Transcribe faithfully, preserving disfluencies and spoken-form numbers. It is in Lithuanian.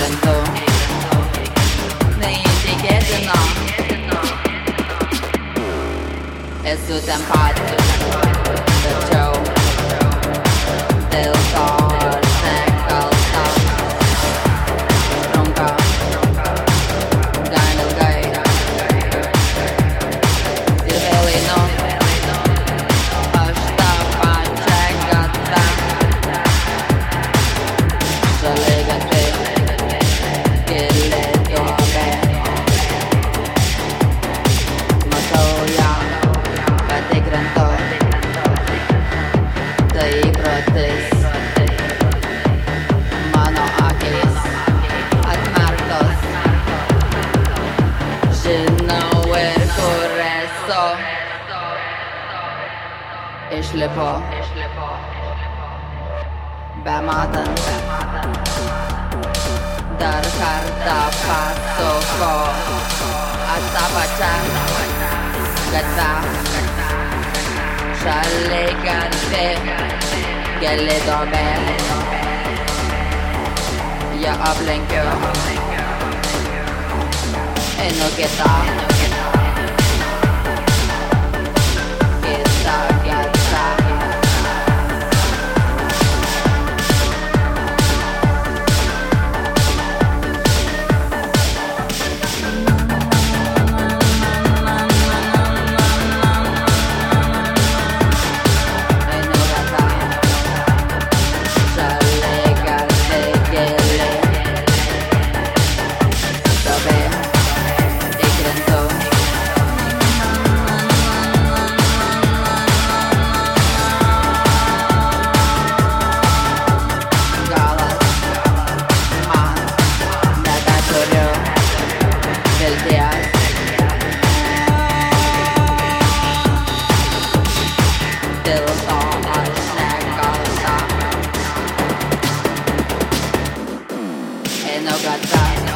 įkrentu, neįtikėtino, esu ten pat, tačiau dėl to nekalta. Trunka gan ilgai ir vėl einu aš tą pačią gatvę. Šaligatviai, gili duobė, matau ją, patikrintu, tai įprotis. Mano akys atmerktos, žinau ir kur esu. Išlipu, bematant, dar kartą pasuku aš tą pačią gatvę. Šaligatvį, gili duobė, ją aplenkiu, einu kitą, kitą gatvę. Dėl to aš nekalta, einu gatve.